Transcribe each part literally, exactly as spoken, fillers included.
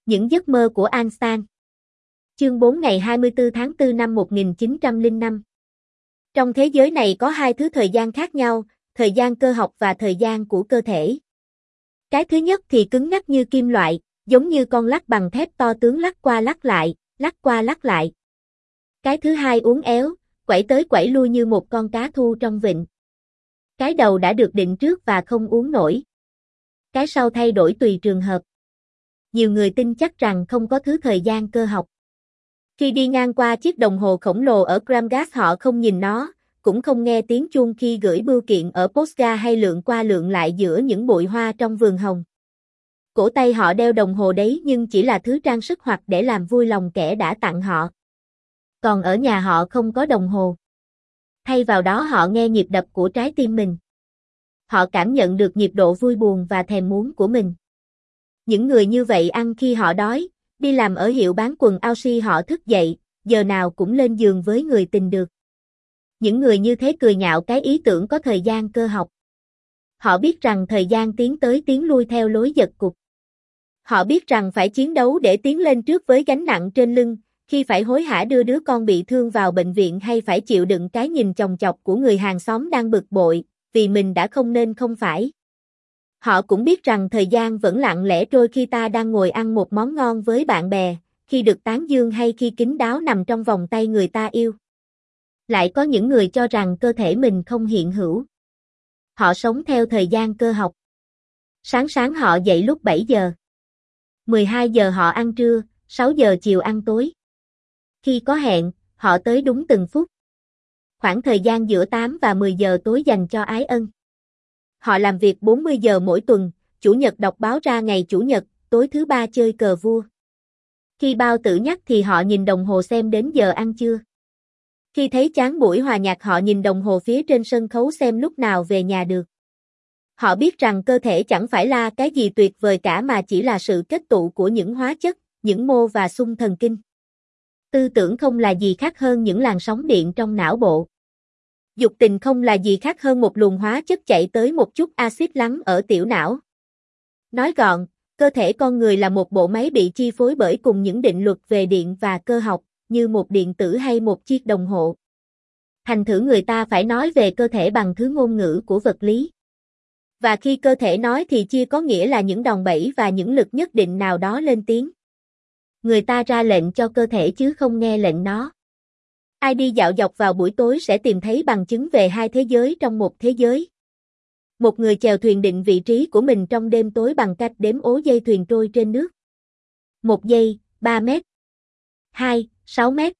Những giấc mơ của Einstein. Chương bốn ngày hai mươi tư tháng tư năm một nghìn chín trăm lẻ năm. Trong thế giới này có hai thứ thời gian khác nhau, thời gian cơ học và thời gian của cơ thể. Cái thứ nhất thì cứng ngắc như kim loại, giống như con lắc bằng thép to tướng lắc qua lắc lại, lắc qua lắc lại. Cái thứ hai uốn éo, quẩy tới quẩy lui như một con cá thu trong vịnh. Cái đầu đã được định trước và không uốn nổi. Cái sau thay đổi tùy trường hợp. Nhiều người tin chắc rằng không có thứ thời gian cơ học. Khi đi ngang qua chiếc đồng hồ khổng lồ ở Gramgas họ không nhìn nó, cũng không nghe tiếng chuông khi gửi bưu kiện ở postga hay lượn qua lượn lại giữa những bụi hoa trong vườn hồng. Cổ tay họ đeo đồng hồ đấy nhưng chỉ là thứ trang sức hoặc để làm vui lòng kẻ đã tặng họ. Còn ở nhà họ không có đồng hồ. Thay vào đó họ nghe nhịp đập của trái tim mình. Họ cảm nhận được nhịp độ vui buồn và thèm muốn của mình. Những người như vậy ăn khi họ đói, đi làm ở hiệu bán quần áo si họ thức dậy, giờ nào cũng lên giường với người tình được. Những người như thế cười nhạo cái ý tưởng có thời gian cơ học. Họ biết rằng thời gian tiến tới tiến lui theo lối giật cục. Họ biết rằng phải chiến đấu để tiến lên trước với gánh nặng trên lưng, khi phải hối hả đưa đứa con bị thương vào bệnh viện hay phải chịu đựng cái nhìn chòng chọc của người hàng xóm đang bực bội, vì mình đã không nên không phải. Họ cũng biết rằng thời gian vẫn lặng lẽ trôi khi ta đang ngồi ăn một món ngon với bạn bè, khi được tán dương hay khi kín đáo nằm trong vòng tay người ta yêu. Lại có những người cho rằng cơ thể mình không hiện hữu. Họ sống theo thời gian cơ học. Sáng sáng họ dậy lúc bảy giờ. mười hai giờ họ ăn trưa, sáu giờ chiều ăn tối. Khi có hẹn, họ tới đúng từng phút. Khoảng thời gian giữa tám và mười giờ tối dành cho ái ân. Họ làm việc bốn mươi giờ mỗi tuần, chủ nhật đọc báo ra ngày chủ nhật, tối thứ ba chơi cờ vua. Khi bao tử nhắc thì họ nhìn đồng hồ xem đến giờ ăn trưa. Khi thấy chán buổi hòa nhạc họ nhìn đồng hồ phía trên sân khấu xem lúc nào về nhà được. Họ biết rằng cơ thể chẳng phải là cái gì tuyệt vời cả mà chỉ là sự kết tụ của những hóa chất, những mô và xung thần kinh. Tư tưởng không là gì khác hơn những làn sóng điện trong não bộ. Dục tình không là gì khác hơn một luồng hóa chất chạy tới một chút axit lắng ở tiểu não. Nói gọn, cơ thể con người là một bộ máy bị chi phối bởi cùng những định luật về điện và cơ học, như một điện tử hay một chiếc đồng hồ. Thành thử người ta phải nói về cơ thể bằng thứ ngôn ngữ của vật lý. Và khi cơ thể nói thì chia có nghĩa là những đòn bẩy và những lực nhất định nào đó lên tiếng. Người ta ra lệnh cho cơ thể chứ không nghe lệnh nó. Ai đi dạo dọc vào buổi tối sẽ tìm thấy bằng chứng về hai thế giới trong một thế giới. Một người chèo thuyền định vị trí của mình trong đêm tối bằng cách đếm ố dây thuyền trôi trên nước. Một giây, ba mét. Hai, sáu mét.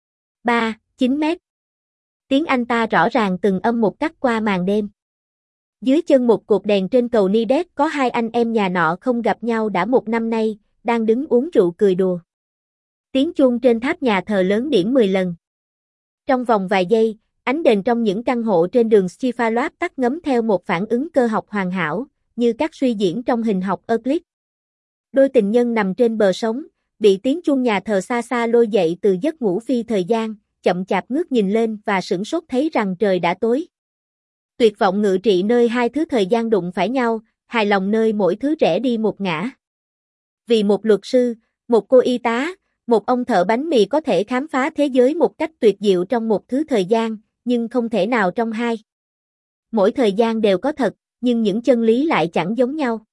Ba, chín mét. Tiếng anh ta rõ ràng từng âm một cắt qua màn đêm. Dưới chân một cột đèn trên cầu Nidet có hai anh em nhà nọ không gặp nhau đã một năm nay, đang đứng uống rượu cười đùa. Tiếng chuông trên tháp nhà thờ lớn điển mười lần. Trong vòng vài giây, ánh đèn trong những căn hộ trên đường Stefalab tắt ngấm theo một phản ứng cơ học hoàn hảo, như các suy diễn trong hình học Euclid. Đôi tình nhân nằm trên bờ sóng, bị tiếng chuông nhà thờ xa xa lôi dậy từ giấc ngủ phi thời gian, chậm chạp ngước nhìn lên và sửng sốt thấy rằng trời đã tối. Tuyệt vọng ngự trị nơi hai thứ thời gian đụng phải nhau, hài lòng nơi mỗi thứ rẽ đi một ngã. Vì một luật sư, một cô y tá, một ông thợ bánh mì có thể khám phá thế giới một cách tuyệt diệu trong một thứ thời gian, nhưng không thể nào trong hai. Mỗi thời gian đều có thật, nhưng những chân lý lại chẳng giống nhau.